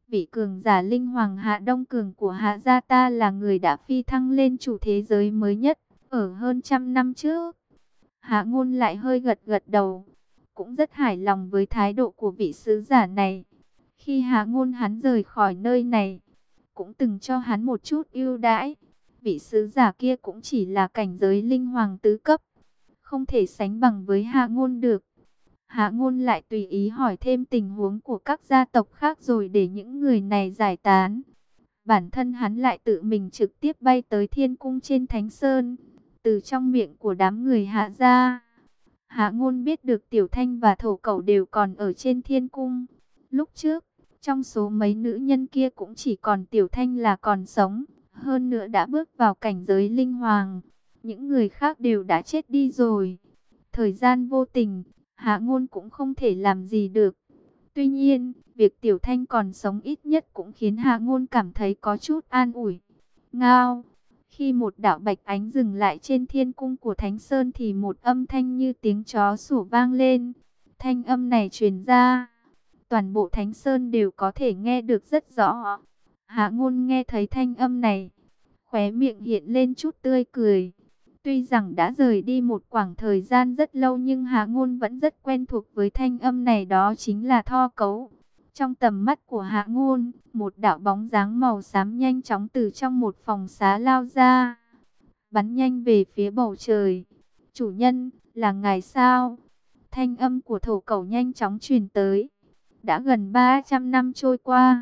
Vị cường giả linh hoàng Hạ Đông Cường của Hạ gia ta là người đã phi thăng lên chủ thế giới mới nhất, ở hơn trăm năm trước. Hạ Ngôn lại hơi gật gật đầu, cũng rất hài lòng với thái độ của vị sứ giả này. Khi Hạ Ngôn hắn rời khỏi nơi này, cũng từng cho hắn một chút ưu đãi. Vị sứ giả kia cũng chỉ là cảnh giới linh hoàng tứ cấp, không thể sánh bằng với Hạ Ngôn được. Hạ Ngôn lại tùy ý hỏi thêm tình huống của các gia tộc khác rồi để những người này giải tán. Bản thân hắn lại tự mình trực tiếp bay tới thiên cung trên Thánh Sơn, từ trong miệng của đám người Hạ gia. Hạ Ngôn biết được Tiểu Thanh và Thổ Cẩu đều còn ở trên thiên cung. Lúc trước, trong số mấy nữ nhân kia cũng chỉ còn Tiểu Thanh là còn sống, hơn nữa đã bước vào cảnh giới linh hoàng. Những người khác đều đã chết đi rồi. Thời gian vô tình, Hạ Ngôn cũng không thể làm gì được. Tuy nhiên, việc Tiểu Thanh còn sống ít nhất cũng khiến Hạ Ngôn cảm thấy có chút an ủi. Ngao! Khi một đạo bạch ánh dừng lại trên thiên cung của Thánh Sơn thì một âm thanh như tiếng chó sủa vang lên. Thanh âm này truyền ra, toàn bộ Thánh Sơn đều có thể nghe được rất rõ. Hạ Ngôn nghe thấy thanh âm này, khóe miệng hiện lên chút tươi cười. Tuy rằng đã rời đi một khoảng thời gian rất lâu nhưng Hạ Ngôn vẫn rất quen thuộc với thanh âm này, đó chính là Tho Cấu. Trong tầm mắt của Hạ Ngôn, một đạo bóng dáng màu xám nhanh chóng từ trong một phòng xá lao ra, bắn nhanh về phía bầu trời. Chủ nhân, là ngài sao? Thanh âm của Thổ Cẩu nhanh chóng truyền tới. Đã gần 300 năm trôi qua,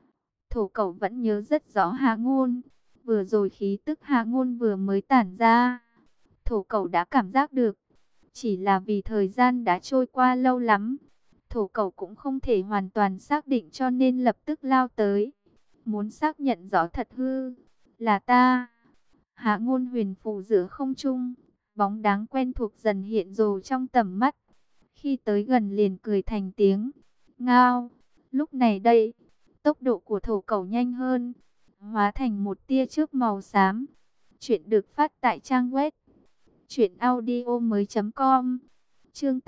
Thổ Cẩu vẫn nhớ rất rõ Hạ Ngôn. Vừa rồi khí tức Hạ Ngôn vừa mới tản ra, Thổ Cẩu đã cảm giác được. Chỉ là vì thời gian đã trôi qua lâu lắm, Thổ Cẩu cũng không thể hoàn toàn xác định cho nên lập tức lao tới, muốn xác nhận rõ thật hư. Là ta. Hạ Ngôn huyền phù giữa không trung, bóng dáng quen thuộc dần hiện rồi trong tầm mắt. Khi tới gần liền cười thành tiếng. Ngao. Lúc này đây, tốc độ của Thổ Cẩu nhanh hơn, hóa thành một tia chớp màu xám. Chuyện được phát tại trang web truyệnaudiomoi.com. Chương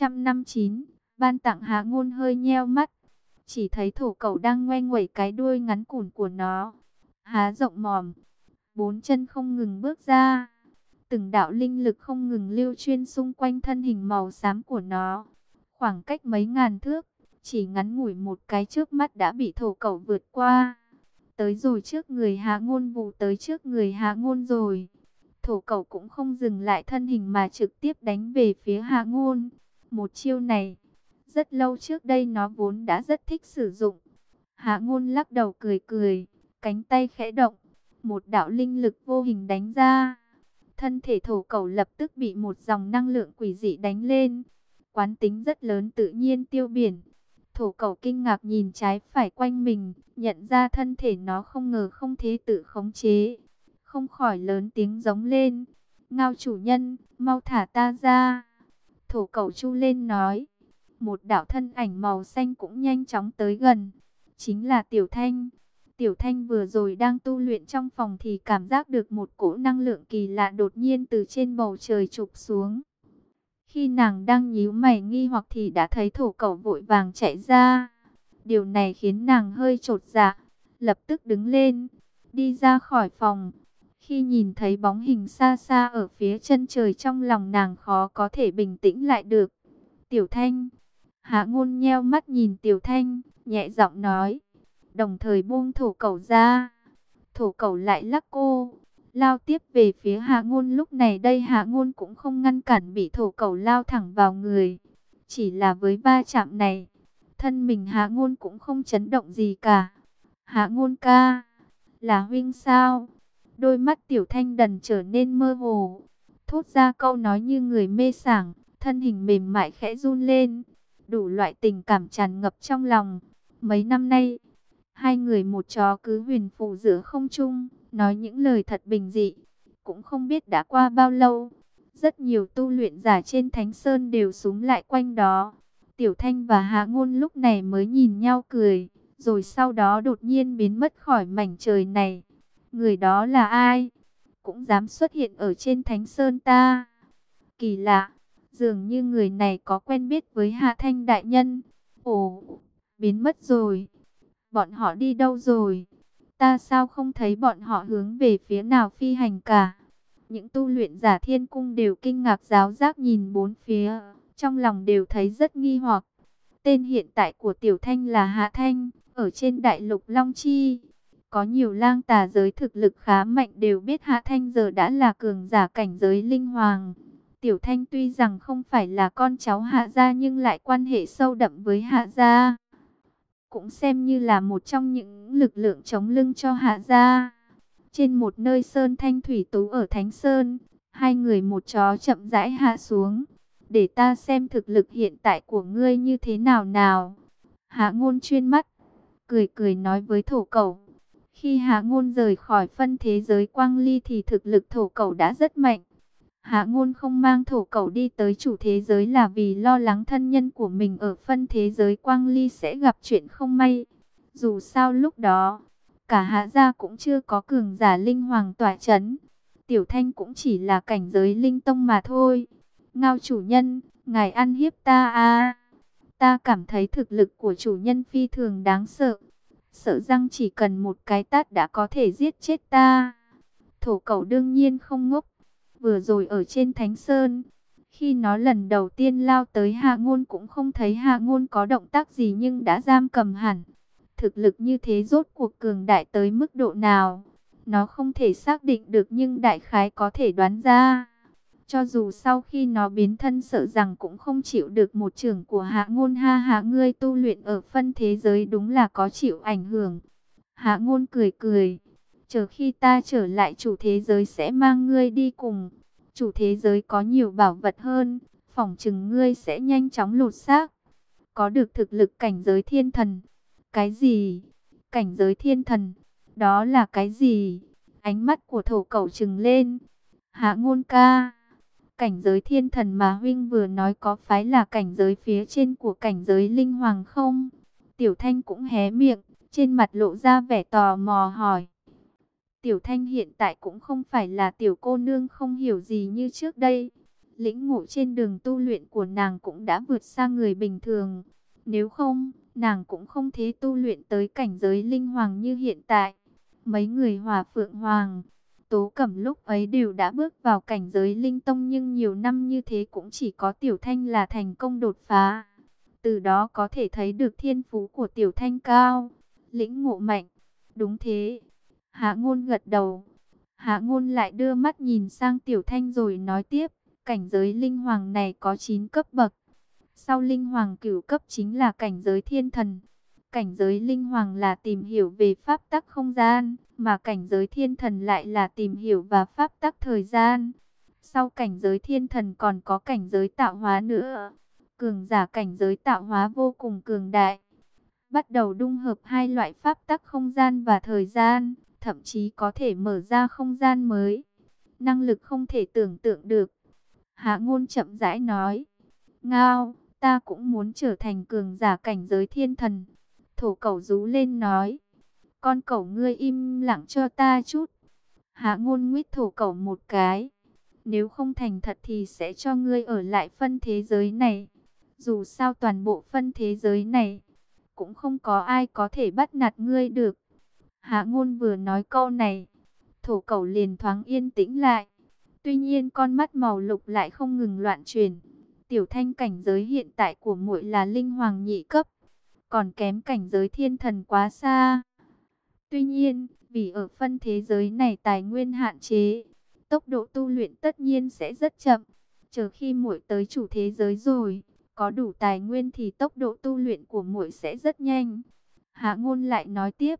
859, ban tặng. Hạ Ngôn hơi nheo mắt, chỉ thấy Thổ Cẩu đang ngoe nguẩy cái đuôi ngắn cùn của nó, há rộng mồm, bốn chân không ngừng bước ra. Từng đạo linh lực không ngừng lưu chuyên xung quanh thân hình màu xám của nó. Khoảng cách mấy ngàn thước, chỉ ngắn ngủi một cái chớp mắt đã bị Thổ Cẩu vượt qua. Tới rồi trước người Hạ Ngôn, vù tới trước người Hạ Ngôn rồi. Thổ Cẩu cũng không dừng lại thân hình mà trực tiếp đánh về phía Hạ Ngôn. Một chiêu này, rất lâu trước đây nó vốn đã rất thích sử dụng. Hạ Ngôn lắc đầu cười cười, cánh tay khẽ động, một đạo linh lực vô hình đánh ra. Thân thể Thổ Cẩu lập tức bị một dòng năng lượng quỷ dị đánh lên. Quán tính rất lớn tự nhiên tiêu biển. Thổ Cẩu kinh ngạc nhìn trái phải quanh mình, nhận ra thân thể nó không ngờ không thể tự khống chế, không khỏi lớn tiếng giống lên. Ngao chủ nhân, mau thả ta ra. Thổ Cẩu chu lên nói. Một đạo thân ảnh màu xanh cũng nhanh chóng tới gần. Chính là Tiểu Thanh. Tiểu Thanh vừa rồi đang tu luyện trong phòng thì cảm giác được một cỗ năng lượng kỳ lạ đột nhiên từ trên bầu trời chụp xuống. Khi nàng đang nhíu mày nghi hoặc thì đã thấy Thổ Cẩu vội vàng chạy ra. Điều này khiến nàng hơi chột dạ, lập tức đứng lên, đi ra khỏi phòng. Khi nhìn thấy bóng hình xa xa ở phía chân trời, trong lòng nàng khó có thể bình tĩnh lại được. Tiểu Thanh. Hạ Ngôn nheo mắt nhìn Tiểu Thanh, nhẹ giọng nói, đồng thời buông Thổ Cẩu ra. Thổ Cẩu lại lắc cô, lao tiếp về phía Hạ Ngôn. Lúc này đây Hạ Ngôn cũng không ngăn cản, bị Thổ Cẩu lao thẳng vào người. Chỉ là với va chạm này, thân mình Hạ Ngôn cũng không chấn động gì cả. Hạ Ngôn ca, là huynh sao? Đôi mắt Tiểu Thanh đần trở nên mơ hồ, thốt ra câu nói như người mê sảng, thân hình mềm mại khẽ run lên. Đủ loại tình cảm tràn ngập trong lòng. Mấy năm nay, hai người một chó cứ huyền phù giữa không trung, nói những lời thật bình dị. Cũng không biết đã qua bao lâu, rất nhiều tu luyện giả trên Thánh Sơn đều xúm lại quanh đó. Tiểu Thanh và Hạ Ngôn lúc này mới nhìn nhau cười, rồi sau đó đột nhiên biến mất khỏi mảnh trời này. Người đó là ai? Cũng dám xuất hiện ở trên Thánh Sơn ta? Kỳ lạ, dường như người này có quen biết với Hạ Thanh đại nhân. Ồ, biến mất rồi. bọn họ đi đâu rồi? Ta sao không thấy bọn họ hướng về phía nào phi hành cả? Những tu luyện giả thiên cung đều kinh ngạc ráo rác nhìn bốn phía, trong lòng đều thấy rất nghi hoặc. Tên hiện tại của Tiểu Thanh là Hạ Thanh, ở trên đại lục Long Chi. Có nhiều lang tà giới thực lực khá mạnh đều biết Hạ Thanh giờ đã là cường giả cảnh giới linh hoàng. Tiểu Thanh tuy rằng không phải là con cháu Hạ gia nhưng lại quan hệ sâu đậm với Hạ gia, cũng xem như là một trong những lực lượng chống lưng cho Hạ gia. Trên một nơi sơn thanh thủy tú ở Thánh Sơn, hai người một chó chậm rãi hạ xuống. Để ta xem thực lực hiện tại của ngươi như thế nào nào. Hạ Ngôn chuyên mắt, cười cười nói với thổ cẩu. Khi Hạ Ngôn rời khỏi phân thế giới quang ly thì thực lực thổ cẩu đã rất mạnh. Hạ Ngôn không mang thổ cẩu đi tới chủ thế giới là vì lo lắng thân nhân của mình ở phân thế giới quang ly sẽ gặp chuyện không may. Dù sao lúc đó, cả Hạ gia cũng chưa có cường giả linh hoàng tỏa chấn. Tiểu Thanh cũng chỉ là cảnh giới linh tông mà thôi. Ngao chủ nhân, ngài ăn hiếp ta à? Ta cảm thấy thực lực của chủ nhân phi thường đáng sợ. Sợ rằng chỉ cần một cái tát đã có thể giết chết ta. Thổ cẩu đương nhiên không ngốc. Vừa rồi ở trên Thánh Sơn, khi nó lần đầu tiên lao tới Hạ Ngôn cũng không thấy Hạ Ngôn có động tác gì nhưng đã giam cầm hẳn. Thực lực như thế rốt cuộc cường đại tới mức độ nào? Nó không thể xác định được nhưng đại khái có thể đoán ra. Cho dù sau khi nó biến thân sợ rằng cũng không chịu được một chưởng của Hạ Ngôn. Ha ha, ngươi tu luyện ở phân thế giới đúng là có chịu ảnh hưởng. Hạ Ngôn cười cười. Chờ khi ta trở lại chủ thế giới sẽ mang ngươi đi cùng. Chủ thế giới có nhiều bảo vật hơn, phỏng chừng ngươi sẽ nhanh chóng lột xác. Có được thực lực cảnh giới thiên thần. Cái gì? Cảnh giới thiên thần? Đó là cái gì? Ánh mắt của thổ cẩu trừng lên. Hạ Ngôn ca, cảnh giới thiên thần mà huynh vừa nói có phải là cảnh giới phía trên của cảnh giới linh hoàng không? Tiểu Thanh cũng hé miệng, trên mặt lộ ra vẻ tò mò hỏi. Tiểu Thanh hiện tại cũng không phải là tiểu cô nương không hiểu gì như trước đây. Lĩnh ngộ trên đường tu luyện của nàng cũng đã vượt xa người bình thường. Nếu không, nàng cũng không thể tu luyện tới cảnh giới linh hoàng như hiện tại. Mấy người Hòa Phượng Hoàng, Tố Cẩm lúc ấy đều đã bước vào cảnh giới linh tông nhưng nhiều năm như thế cũng chỉ có Tiểu Thanh là thành công đột phá. Từ đó có thể thấy được thiên phú của Tiểu Thanh cao, lĩnh ngộ mạnh. Đúng thế. Hạ Ngôn gật đầu. Hạ Ngôn lại đưa mắt nhìn sang Tiểu Thanh rồi nói tiếp. Cảnh giới linh hoàng này có 9 cấp bậc. Sau linh hoàng cửu cấp chính là cảnh giới thiên thần. Cảnh giới linh hoàng là tìm hiểu về pháp tắc không gian, mà cảnh giới thiên thần lại là tìm hiểu và pháp tắc thời gian. Sau cảnh giới thiên thần còn có cảnh giới tạo hóa nữa. Cường giả cảnh giới tạo hóa vô cùng cường đại. Bắt đầu dung hợp hai loại pháp tắc không gian và thời gian, thậm chí có thể mở ra không gian mới. Năng lực không thể tưởng tượng được. Hạ Ngôn chậm rãi nói. Ngao, ta cũng muốn trở thành cường giả cảnh giới thiên thần. Thổ cẩu rú lên nói. Con cẩu ngươi im lặng cho ta chút. Hạ Ngôn nguyết thổ cẩu một cái. Nếu không thành thật thì sẽ cho ngươi ở lại phân thế giới này. Dù sao toàn bộ phân thế giới này cũng không có ai có thể bắt nạt ngươi được. Hạ Ngôn vừa nói câu này, thổ cẩu liền thoáng yên tĩnh lại. Tuy nhiên con mắt màu lục lại không ngừng loạn chuyển. Tiểu Thanh cảnh giới hiện tại của muội là linh hoàng nhị cấp, còn kém cảnh giới thiên thần quá xa. Tuy nhiên, vì ở phân thế giới này tài nguyên hạn chế, tốc độ tu luyện tất nhiên sẽ rất chậm. Chờ khi muội tới chủ thế giới rồi, có đủ tài nguyên thì tốc độ tu luyện của muội sẽ rất nhanh. Hạ Ngôn lại nói tiếp.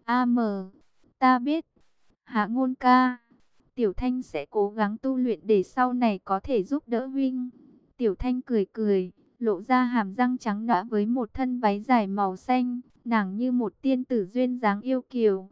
Ta biết. Hạ Ngôn ca, Tiểu Thanh sẽ cố gắng tu luyện để sau này có thể giúp đỡ huynh. Tiểu Thanh cười cười, lộ ra hàm răng trắng nõa với một thân váy dài màu xanh, nàng như một tiên tử duyên dáng yêu kiều.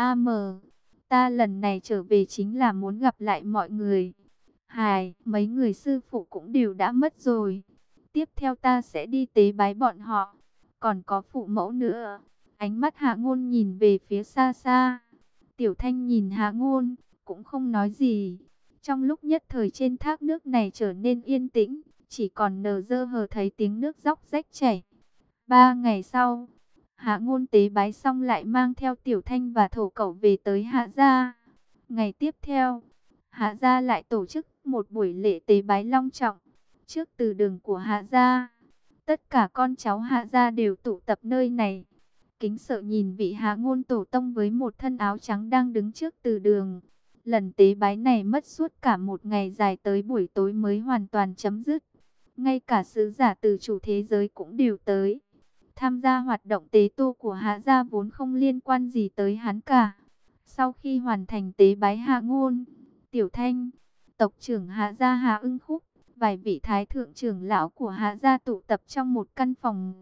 Ta lần này trở về chính là muốn gặp lại mọi người. Mấy người sư phụ cũng đều đã mất rồi. Tiếp theo ta sẽ đi tế bái bọn họ. Còn có phụ mẫu nữa. Ánh mắt Hạ Ngôn nhìn về phía xa xa. Tiểu Thanh nhìn Hạ Ngôn, cũng không nói gì. Trong lúc nhất thời trên thác nước này trở nên yên tĩnh, chỉ còn nờ dơ hờ thấy tiếng nước róc rách chảy. 3 ngày sau, Hạ Ngôn tế bái xong lại mang theo Tiểu Thanh và Thổ Cẩu về tới Hạ gia. Ngày tiếp theo, Hạ gia lại tổ chức một buổi lễ tế bái long trọng. Trước từ đường của Hạ gia, tất cả con cháu Hạ gia đều tụ tập nơi này, kính sợ nhìn vị Hạ Ngôn tổ tông với một thân áo trắng đang đứng trước từ đường. Lần tế bái này mất suốt cả một ngày dài, tới buổi tối mới hoàn toàn chấm dứt. Ngay cả sứ giả từ chủ thế giới cũng đều tới tham gia hoạt động tế tô của Hạ gia vốn không liên quan gì tới hắn cả. Sau khi hoàn thành tế bái Hạ Ngôn, Tiểu Thanh, tộc trưởng Hạ gia Hạ Ưng Khúc, vài vị thái thượng trưởng lão của Hạ gia tụ tập trong một căn phòng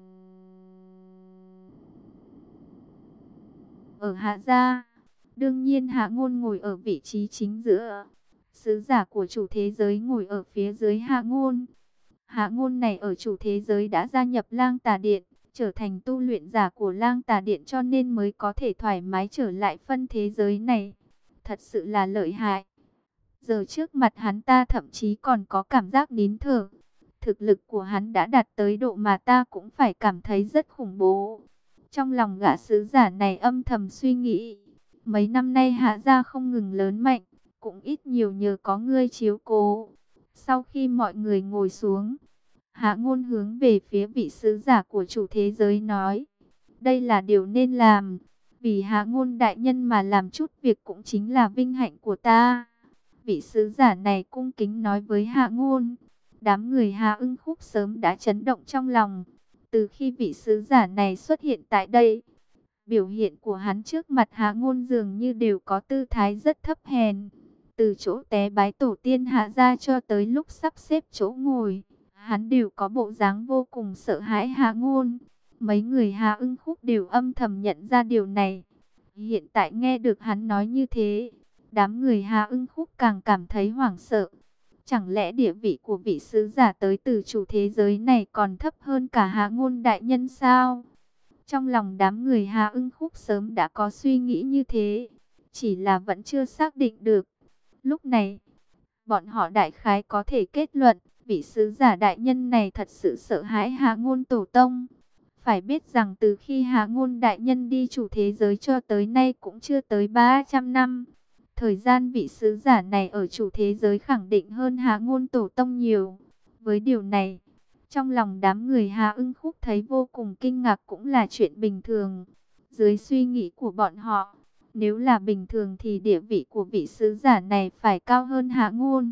ở Hạ gia. Đương nhiên Hạ Ngôn ngồi ở vị trí chính giữa. Sứ giả của chủ thế giới ngồi ở phía dưới Hạ Ngôn. Hạ Ngôn này ở chủ thế giới đã gia nhập Lang Tà Điện, trở thành tu luyện giả của Lang Tà Điện, cho nên mới có thể thoải mái trở lại phân thế giới này. Thật sự là lợi hại. Giờ trước mặt hắn ta thậm chí còn có cảm giác nín thở. Thực lực của hắn đã đạt tới độ mà ta cũng phải cảm thấy rất khủng bố. Trong lòng gã sứ giả này âm thầm suy nghĩ. Mấy năm nay Hạ gia không ngừng lớn mạnh, cũng ít nhiều nhờ có ngươi chiếu cố. Sau khi mọi người ngồi xuống, Hạ Ngôn hướng về phía vị sứ giả của chủ thế giới nói: đây là điều nên làm. Vì Hạ Ngôn đại nhân mà làm chút việc cũng chính là vinh hạnh của ta. Vị sứ giả này cung kính nói với Hạ Ngôn. Đám người Hạ Ưng Khúc sớm đã chấn động trong lòng. Từ khi vị sứ giả này xuất hiện tại đây, biểu hiện của hắn trước mặt Hạ Ngôn dường như đều có tư thái rất thấp hèn. Từ chỗ té bái tổ tiên Hạ gia cho tới lúc sắp xếp chỗ ngồi, hắn đều có bộ dáng vô cùng sợ hãi Hạ Ngôn. Mấy người Hạ Ưng Khúc đều âm thầm nhận ra điều này. Hiện tại nghe được hắn nói như thế, đám người Hạ Ưng Khúc càng cảm thấy hoảng sợ. Chẳng lẽ địa vị của vị sứ giả tới từ chủ thế giới này còn thấp hơn cả Hạ Ngôn đại nhân sao? Trong lòng đám người Hạ Ưng Khúc sớm đã có suy nghĩ như thế, chỉ là vẫn chưa xác định được. Lúc này, bọn họ đại khái có thể kết luận, vị sứ giả đại nhân này thật sự sợ hãi Hạ Ngôn tổ tông. Phải biết rằng từ khi Hạ Ngôn đại nhân đi chủ thế giới cho tới nay cũng chưa tới 300 năm. Thời gian vị sứ giả này ở chủ thế giới khẳng định hơn Hạ Ngôn tổ tông nhiều. Với điều này, trong lòng đám người Hạ Ưng Khúc thấy vô cùng kinh ngạc cũng là chuyện bình thường. Dưới suy nghĩ của bọn họ, nếu là bình thường thì địa vị của vị sứ giả này phải cao hơn Hạ Ngôn.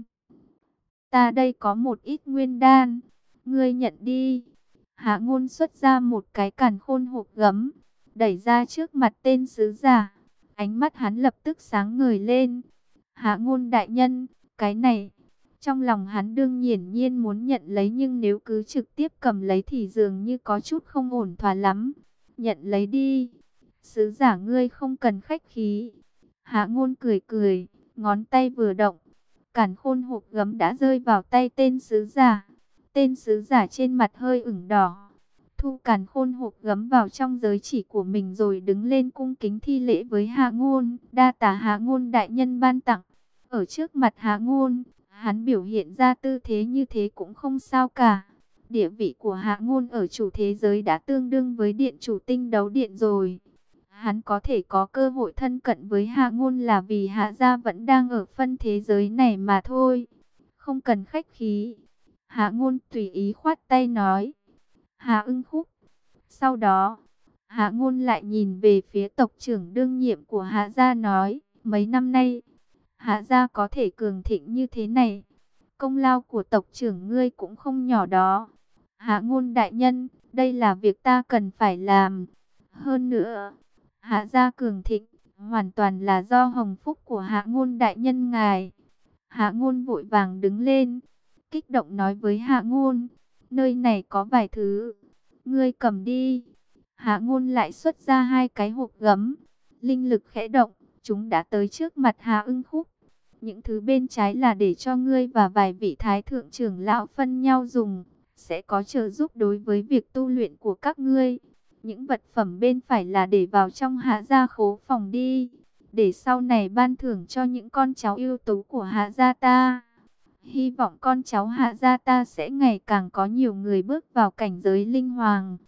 Ta đây có một ít nguyên đan, ngươi nhận đi. Hạ Ngôn xuất ra một cái càn khôn hộp gấm, đẩy ra trước mặt tên sứ giả. Ánh mắt hắn lập tức sáng ngời lên. Hạ Ngôn đại nhân, cái này. Trong lòng hắn đương nhiên muốn nhận lấy, nhưng nếu cứ trực tiếp cầm lấy thì dường như có chút không ổn thỏa lắm. Nhận lấy đi. Sứ giả ngươi không cần khách khí. Hạ Ngôn cười cười, ngón tay vừa động, càn khôn hộp gấm đã rơi vào tay tên sứ giả. Tên sứ giả trên mặt hơi ửng đỏ, thu càn khôn hộp gấm vào trong giới chỉ của mình rồi đứng lên cung kính thi lễ với Hạ Ngôn. Đa tạ Hạ Ngôn đại nhân ban tặng. Ở trước mặt Hạ Ngôn, hắn biểu hiện ra tư thế như thế cũng không sao cả. Địa vị của Hạ Ngôn ở chủ thế giới đã tương đương với điện chủ tinh đấu điện rồi. Hắn có thể có cơ hội thân cận với Hạ Ngôn là vì Hạ gia vẫn đang ở phân thế giới này mà thôi. Không cần khách khí. Hạ Ngôn tùy ý khoát tay nói. Hạ Ưng Khúc. Sau đó, Hạ Ngôn lại nhìn về phía tộc trưởng đương nhiệm của Hạ gia nói. Mấy năm nay, Hạ gia có thể cường thịnh như thế này, công lao của tộc trưởng ngươi cũng không nhỏ đó. Hạ Ngôn đại nhân, đây là việc ta cần phải làm. Hơn nữa, Hạ gia cường thịnh hoàn toàn là do hồng phúc của Hạ Ngôn đại nhân ngài. Hạ Ngôn vội vàng đứng lên, kích động nói với Hạ Ngôn, nơi này có vài thứ, ngươi cầm đi. Hạ Ngôn lại xuất ra hai cái hộp gấm, linh lực khẽ động, chúng đã tới trước mặt Hạ Ưng Khúc. Những thứ bên trái là để cho ngươi và vài vị thái thượng trưởng lão phân nhau dùng, sẽ có trợ giúp đối với việc tu luyện của các ngươi. Những vật phẩm bên phải là để vào trong Hạ gia khố phòng đi, để sau này ban thưởng cho những con cháu ưu tú của Hạ gia ta. Hy vọng con cháu Hạ gia ta sẽ ngày càng có nhiều người bước vào cảnh giới linh hoàng.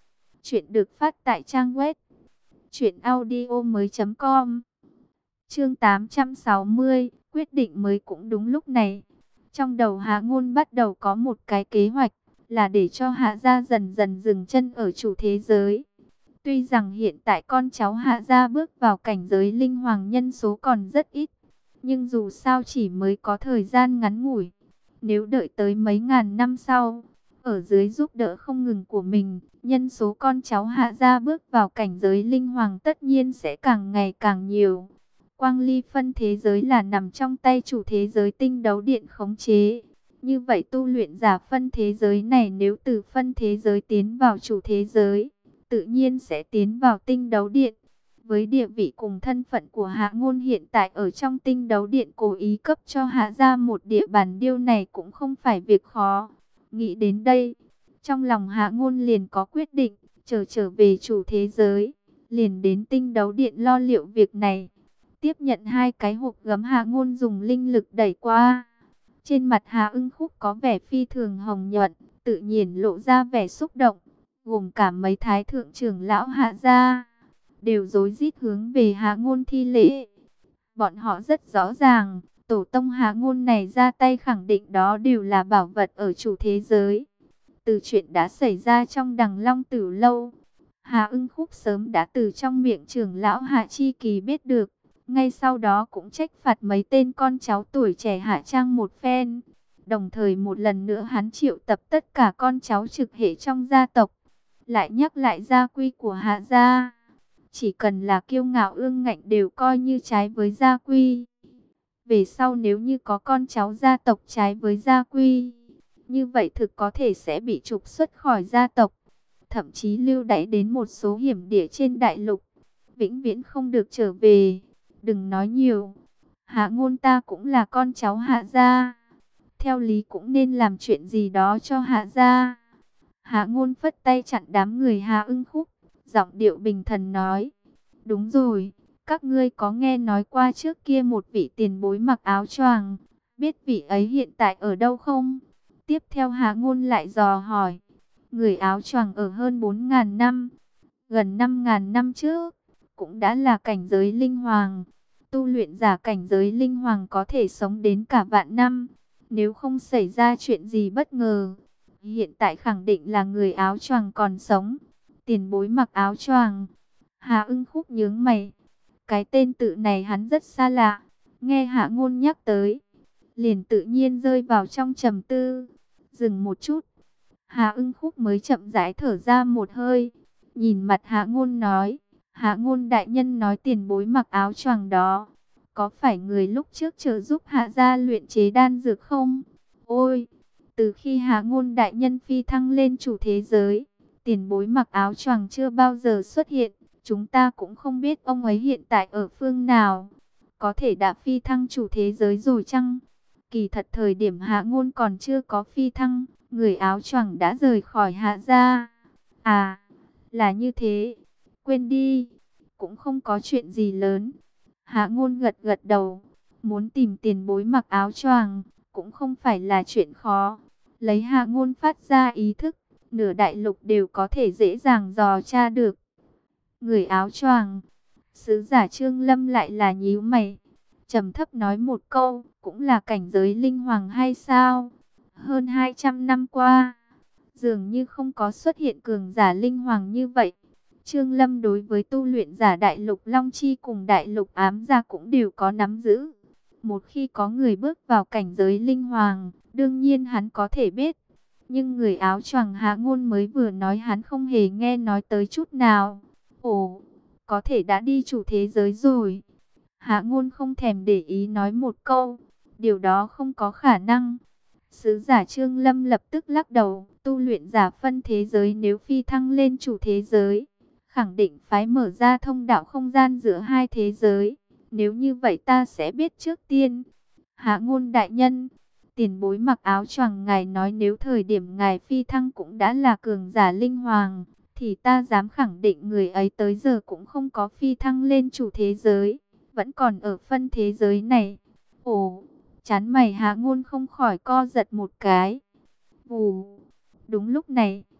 Chuyện được phát tại trang web truyệnaudiomoi.com. Chương 860, quyết định mới cũng đúng lúc này. Trong đầu Hạ Ngôn bắt đầu có một cái kế hoạch, là để cho Hạ gia dần dần dừng chân ở chủ thế giới. Tuy rằng hiện tại con cháu Hạ gia bước vào cảnh giới linh hoàng nhân số còn rất ít, nhưng dù sao chỉ mới có thời gian ngắn ngủi. Nếu đợi tới mấy ngàn năm sau, ở dưới giúp đỡ không ngừng của mình, nhân số con cháu Hạ gia bước vào cảnh giới linh hoàng tất nhiên sẽ càng ngày càng nhiều. Quang ly phân thế giới là nằm trong tay chủ thế giới tinh đấu điện khống chế. Như vậy tu luyện giả phân thế giới này nếu từ phân thế giới tiến vào chủ thế giới, tự nhiên sẽ tiến vào tinh đấu điện. Với địa vị cùng thân phận của Hạ Ngôn hiện tại ở trong tinh đấu điện, cố ý cấp cho Hạ gia một địa bàn điều này cũng không phải việc khó. Nghĩ đến đây, trong lòng Hạ Ngôn liền có quyết định, trở về chủ thế giới, liền đến tinh đấu điện lo liệu việc này. Tiếp nhận hai cái hộp gấm, Hạ Ngôn dùng linh lực đẩy qua. Trên mặt Hạ Ưng Khúc có vẻ phi thường hồng nhuận, tự nhiên lộ ra vẻ xúc động, gồm cả mấy thái thượng trưởng lão Hạ gia đều rối rít hướng về Hạ Ngôn thi lễ. Bọn họ rất rõ ràng, tổ tông Hạ Ngôn này ra tay khẳng định đó đều là bảo vật ở chủ thế giới. Từ chuyện đã xảy ra trong Đằng Long Tử lâu, Hạ Ưng Khúc sớm đã từ trong miệng trưởng lão Hạ Chi Kỳ biết được. Ngay sau đó cũng trách phạt mấy tên con cháu tuổi trẻ Hạ Trang một phen. Đồng thời một lần nữa hắn triệu tập tất cả con cháu trực hệ trong gia tộc, lại nhắc lại gia quy của Hạ gia. Chỉ cần là kiêu ngạo ương ngạnh đều coi như trái với gia quy. Về sau nếu như có con cháu gia tộc trái với gia quy, như vậy thực có thể sẽ bị trục xuất khỏi gia tộc, thậm chí lưu đày đến một số hiểm địa trên đại lục, vĩnh viễn không được trở về. Đừng nói nhiều, Hạ Ngôn ta cũng là con cháu Hạ gia, theo lý cũng nên làm chuyện gì đó cho Hạ gia. Hạ Ngôn phất tay chặn đám người Hạ Ưng Khúc, giọng điệu bình thần nói: đúng rồi, các ngươi có nghe nói qua trước kia một vị tiền bối mặc áo choàng, biết vị ấy hiện tại ở đâu không? Tiếp theo Hạ Ngôn lại dò hỏi: người áo choàng ở hơn 4.000 năm, gần 5.000 năm trước, cũng đã là cảnh giới linh hoàng. Tu luyện giả cảnh giới linh hoàng có thể sống đến cả vạn năm, nếu không xảy ra chuyện gì bất ngờ. Hiện tại khẳng định là người áo choàng còn sống. Tiền bối mặc áo choàng. Hạ Ưng Khúc nhướng mày. Cái tên tự này hắn rất xa lạ. Nghe Hạ Ngôn nhắc tới, liền tự nhiên rơi vào trong trầm tư. Dừng một chút, Hạ Ưng Khúc mới chậm rãi thở ra một hơi, nhìn mặt Hạ Ngôn nói: Hạ Ngôn đại nhân nói tiền bối mặc áo choàng đó, có phải người lúc trước trợ giúp Hạ gia luyện chế đan dược không? Ôi, từ khi Hạ Ngôn đại nhân phi thăng lên chủ thế giới, tiền bối mặc áo choàng chưa bao giờ xuất hiện, chúng ta cũng không biết ông ấy hiện tại ở phương nào. Có thể đã phi thăng chủ thế giới rồi chăng? Kỳ thật thời điểm Hạ Ngôn còn chưa có phi thăng, người áo choàng đã rời khỏi Hạ gia. À, là như thế. Quên đi, cũng không có chuyện gì lớn. Hạ Ngôn gật gật đầu, muốn tìm tiền bối mặc áo choàng cũng không phải là chuyện khó. Lấy Hạ Ngôn phát ra ý thức, nửa đại lục đều có thể dễ dàng dò tra được. Người áo choàng, sứ giả Trương Lâm lại là nhíu mày, trầm thấp nói một câu: cũng là cảnh giới linh hoàng hay sao? Hơn 200 năm qua, dường như không có xuất hiện cường giả linh hoàng như vậy. Trương Lâm đối với tu luyện giả đại lục Long Chi cùng đại lục ám gia cũng đều có nắm giữ. Một khi có người bước vào cảnh giới linh hoàng, đương nhiên hắn có thể biết. Nhưng người áo choàng Hạ Ngôn mới vừa nói hắn không hề nghe nói tới chút nào. Ồ, có thể đã đi chủ thế giới rồi. Hạ Ngôn không thèm để ý nói một câu: điều đó không có khả năng. Sứ giả Trương Lâm lập tức lắc đầu: tu luyện giả phân thế giới nếu phi thăng lên chủ thế giới, khẳng định phái mở ra thông đạo không gian giữa hai thế giới. Nếu như vậy ta sẽ biết trước tiên. Hạ Ngôn đại nhân, tiền bối mặc áo choàng ngài nói nếu thời điểm ngài phi thăng cũng đã là cường giả linh hoàng, thì ta dám khẳng định người ấy tới giờ cũng không có phi thăng lên chủ thế giới, vẫn còn ở phân thế giới này. Ồ, trán mày Hạ Ngôn không khỏi co giật một cái. Vù, đúng lúc này,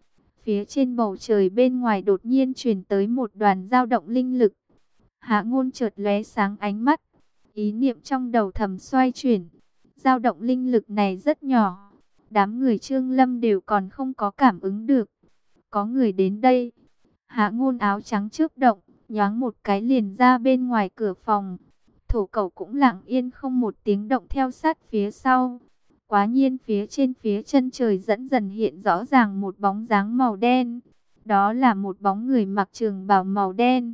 phía trên bầu trời bên ngoài đột nhiên truyền tới một đoàn dao động linh lực. Hạ Ngôn chợt lóe sáng ánh mắt, ý niệm trong đầu thầm xoay chuyển. Dao động linh lực này rất nhỏ, đám người Trương Lâm đều còn không có cảm ứng được. Có người đến đây. Hạ Ngôn áo trắng chớp động, nhoáng một cái liền ra bên ngoài cửa phòng. Thổ Cẩu cũng lặng yên không một tiếng động theo sát phía sau. Quá nhiên phía chân trời dẫn dần hiện rõ ràng một bóng dáng màu đen. Đó là một bóng người mặc trường bào màu đen.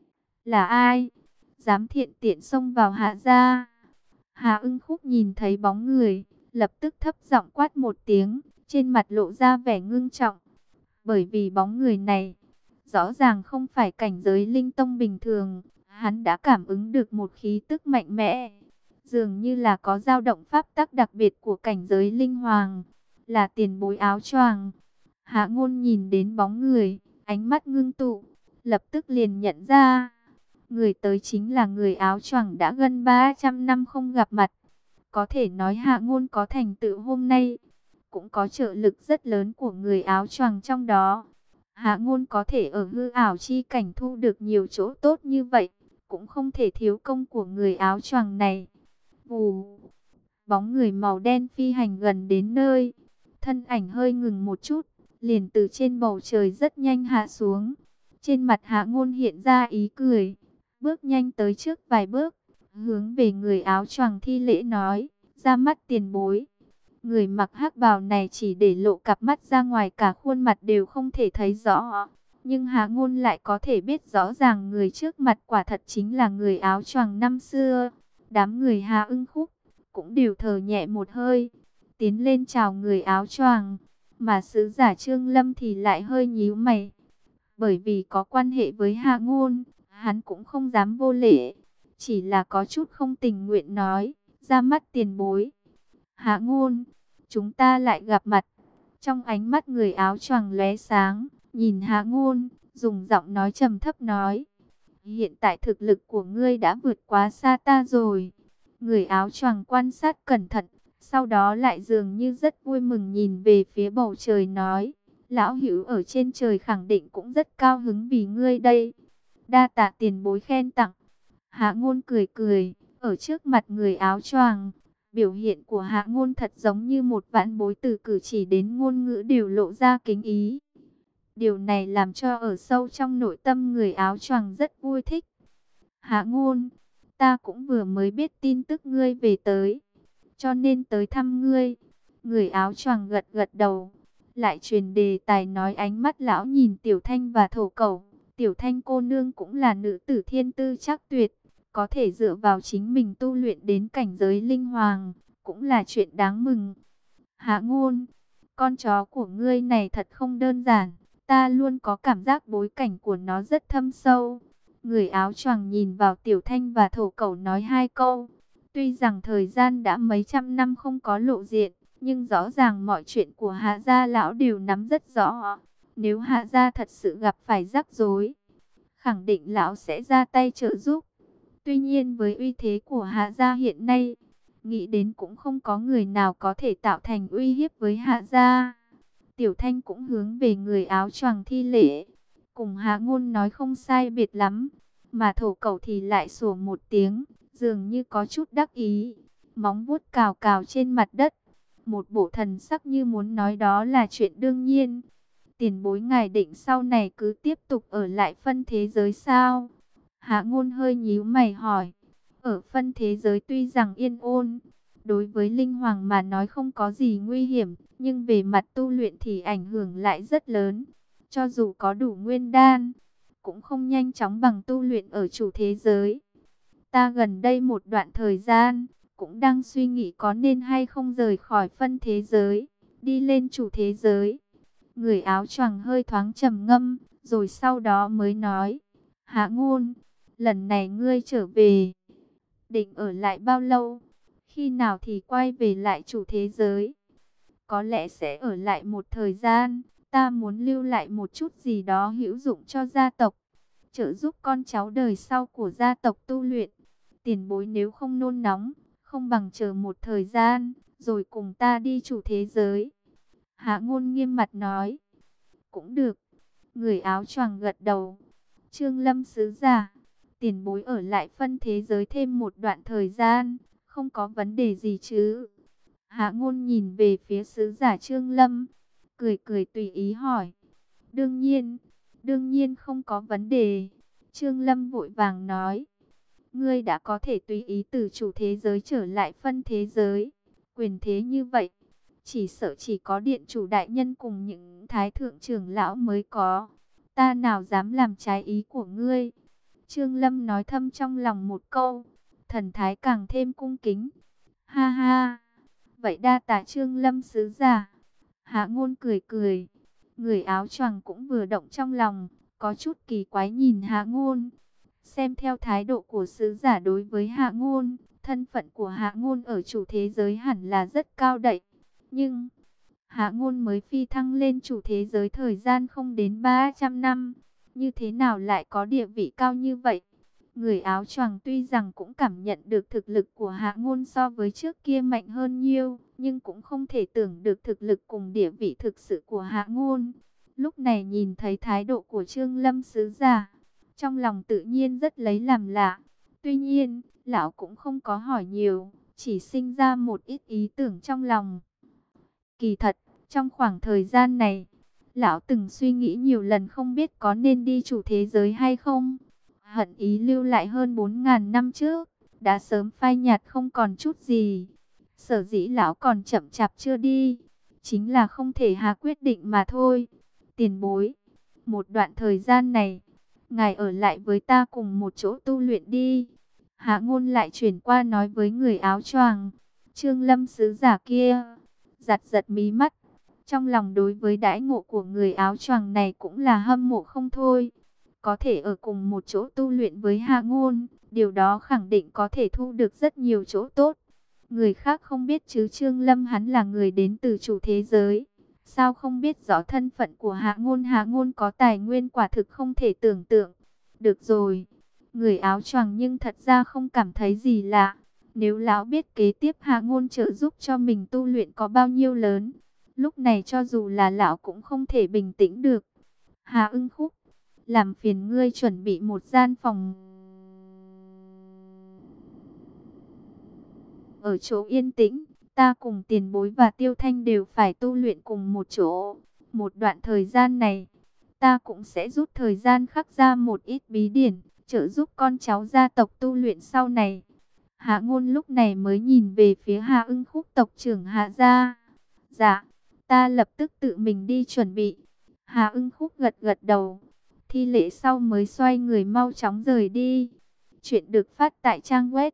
Là ai? Dám thiện tiện xông vào Hạ gia? Hạ Ưng Khúc nhìn thấy bóng người, lập tức thấp giọng quát một tiếng, trên mặt lộ ra vẻ ngưng trọng. Bởi vì bóng người này, rõ ràng không phải cảnh giới linh tông bình thường, hắn đã cảm ứng được một khí tức mạnh mẽ. Dường như là có dao động pháp tắc đặc biệt của cảnh giới linh hoàng, là tiền bối áo choàng. Hạ Ngôn nhìn đến bóng người, ánh mắt ngưng tụ, lập tức liền nhận ra. Người tới chính là người áo choàng đã gần 300 năm không gặp mặt. Có thể nói Hạ Ngôn có thành tựu hôm nay, cũng có trợ lực rất lớn của người áo choàng trong đó. Hạ Ngôn có thể ở hư ảo chi cảnh thu được nhiều chỗ tốt như vậy, cũng không thể thiếu công của người áo choàng này. Vù, bóng người màu đen phi hành gần đến nơi, thân ảnh hơi ngừng một chút, liền từ trên bầu trời rất nhanh hạ xuống. Trên mặt Hạ Ngôn hiện ra ý cười, bước nhanh tới trước vài bước, hướng về người áo choàng thi lễ nói, ra mắt tiền bối. Người mặc hắc bào này chỉ để lộ cặp mắt ra ngoài, cả khuôn mặt đều không thể thấy rõ. Nhưng Hạ Ngôn lại có thể biết rõ ràng người trước mặt quả thật chính là người áo choàng năm xưa. Đám người Hạ Ưng Khúc cũng đều thở nhẹ một hơi, tiến lên chào người áo choàng. Mà sứ giả Trương Lâm thì lại hơi nhíu mày. Bởi vì có quan hệ với Hạ Ngôn, hắn cũng không dám vô lễ, chỉ là có chút không tình nguyện nói, ra mắt tiền bối. Hạ Ngôn, chúng ta lại gặp mặt. Trong ánh mắt người áo choàng lóe sáng, nhìn Hạ Ngôn, dùng giọng nói trầm thấp nói, hiện tại thực lực của ngươi đã vượt quá xa ta rồi. Người áo choàng quan sát cẩn thận, sau đó lại dường như rất vui mừng nhìn về phía bầu trời nói, lão hữu ở trên trời khẳng định cũng rất cao hứng vì ngươi đây. Đa tạ tiền bối khen tặng. Hạ Ngôn cười cười, ở trước mặt người áo choàng, biểu hiện của Hạ Ngôn thật giống như một vạn bối, từ cử chỉ đến ngôn ngữ đều lộ ra kính ý. Điều này làm cho ở sâu trong nội tâm người áo choàng rất vui thích. Hạ Ngôn, ta cũng vừa mới biết tin tức ngươi về tới, cho nên tới thăm ngươi. Người áo choàng gật gật đầu, lại truyền đề tài nói, ánh mắt lão nhìn Tiểu Thanh và Thổ Cẩu. Tiểu Thanh cô nương cũng là nữ tử thiên tư chắc tuyệt, có thể dựa vào chính mình tu luyện đến cảnh giới linh hoàng, cũng là chuyện đáng mừng. Hạ Ngôn, con chó của ngươi này thật không đơn giản, ta luôn có cảm giác bối cảnh của nó rất thâm sâu. Người áo choàng nhìn vào Tiểu Thanh và Thổ Cẩu nói hai câu. Tuy rằng thời gian đã mấy trăm năm không có lộ diện, nhưng rõ ràng mọi chuyện của Hạ gia lão đều nắm rất rõ. Nếu Hạ gia thật sự gặp phải rắc rối, khẳng định lão sẽ ra tay trợ giúp. Tuy nhiên với uy thế của Hạ gia hiện nay, nghĩ đến cũng không có người nào có thể tạo thành uy hiếp với Hạ gia. Tiểu Thanh cũng hướng về người áo choàng thi lễ, cùng Hạ Ngôn nói không sai biệt lắm. Mà Thổ Cẩu thì lại sủa một tiếng, dường như có chút đắc ý, móng vuốt cào cào trên mặt đất, một bộ thần sắc như muốn nói đó là chuyện đương nhiên. Tiền bối ngài định sau này cứ tiếp tục ở lại phân thế giới sao? Hạ Ngôn hơi nhíu mày hỏi. Ở phân thế giới tuy rằng yên ổn, đối với linh hoàng mà nói không có gì nguy hiểm, nhưng về mặt tu luyện thì ảnh hưởng lại rất lớn. Cho dù có đủ nguyên đan, cũng không nhanh chóng bằng tu luyện ở chủ thế giới. Ta gần đây một đoạn thời gian, cũng đang suy nghĩ có nên hay không rời khỏi phân thế giới, đi lên chủ thế giới. Người áo choàng hơi thoáng trầm ngâm, rồi sau đó mới nói, Hạ Ngôn, lần này ngươi trở về, định ở lại bao lâu? Khi nào thì quay về lại chủ thế giới? Có lẽ sẽ ở lại một thời gian, ta muốn lưu lại một chút gì đó hữu dụng cho gia tộc, trợ giúp con cháu đời sau của gia tộc tu luyện. Tiền bối nếu không nôn nóng, không bằng chờ một thời gian, rồi cùng ta đi chủ thế giới. Hạ Ngôn nghiêm mặt nói, Cũng được. Người áo choàng gật đầu. Trương Lâm sứ giả, tiền bối ở lại phân thế giới thêm một đoạn thời gian, không có vấn đề gì chứ? Hạ Ngôn nhìn về phía sứ giả Trương Lâm, cười cười tùy ý hỏi. Đương nhiên không có vấn đề. Trương Lâm vội vàng nói. Ngươi đã có thể tùy ý từ chủ thế giới trở lại phân thế giới. Quyền thế như vậy, chỉ sợ chỉ có điện chủ đại nhân cùng những thái thượng trưởng lão mới có. Ta nào dám làm trái ý của ngươi. Trương Lâm nói thầm trong lòng một câu, thần thái càng thêm cung kính. Ha ha, vậy đa tạ Trương Lâm sứ giả. Hạ Ngôn cười cười. Người áo choàng cũng vừa động trong lòng, có chút kỳ quái nhìn Hạ Ngôn. Xem theo thái độ của sứ giả đối với Hạ Ngôn, thân phận của Hạ Ngôn ở chủ thế giới hẳn là rất cao đậy. Nhưng Hạ Ngôn mới phi thăng lên chủ thế giới thời gian không đến 300 năm, như thế nào lại có địa vị cao như vậy? Người áo choàng tuy rằng cũng cảm nhận được thực lực của Hạ Ngôn so với trước kia mạnh hơn nhiều, nhưng cũng không thể tưởng được thực lực cùng địa vị thực sự của Hạ Ngôn. Lúc này nhìn thấy thái độ của Trương Lâm sứ giả, trong lòng tự nhiên rất lấy làm lạ. Tuy nhiên, lão cũng không có hỏi nhiều, chỉ sinh ra một ít ý tưởng trong lòng. Kỳ thật, trong khoảng thời gian này, lão từng suy nghĩ nhiều lần không biết có nên đi chủ thế giới hay không. Hận ý lưu lại hơn 4.000 năm trước, đã sớm phai nhạt không còn chút gì. Sở dĩ lão còn chậm chạp chưa đi, chính là không thể hạ quyết định mà thôi. Tiền bối, một đoạn thời gian này, ngài ở lại với ta cùng một chỗ tu luyện đi. Hạ Ngôn lại chuyển qua nói với người áo choàng. Trương Lâm sứ giả kia giật giật mí mắt, trong lòng đối với đãi ngộ của người áo choàng này cũng là hâm mộ không thôi. Có thể ở cùng một chỗ tu luyện với Hạ Ngôn, điều đó khẳng định có thể thu được rất nhiều chỗ tốt. Người khác không biết chứ Trương Lâm hắn là người đến từ chủ thế giới, sao không biết rõ thân phận của Hạ Ngôn? Hạ Ngôn có tài nguyên quả thực không thể tưởng tượng. Được rồi, người áo choàng nhưng thật ra không cảm thấy gì lạ. Nếu lão biết kế tiếp Hạ Ngôn trợ giúp cho mình tu luyện có bao nhiêu lớn, lúc này cho dù là lão cũng không thể bình tĩnh được. Hạ Ưng Khúc, làm phiền ngươi chuẩn bị một gian phòng ở chỗ yên tĩnh. Ta cùng tiền bối và Tiêu Thanh đều phải tu luyện cùng một chỗ. Một đoạn thời gian này, ta cũng sẽ rút thời gian khắc ra một ít bí điển, trợ giúp con cháu gia tộc tu luyện sau này. Hạ Ngôn lúc này mới nhìn về phía Hạ Ưng Khúc tộc trưởng Hạ gia. Dạ, ta lập tức tự mình đi chuẩn bị. Hạ Ưng Khúc gật gật đầu. Thi lễ sau mới xoay người mau chóng rời đi. Chuyện được phát tại trang web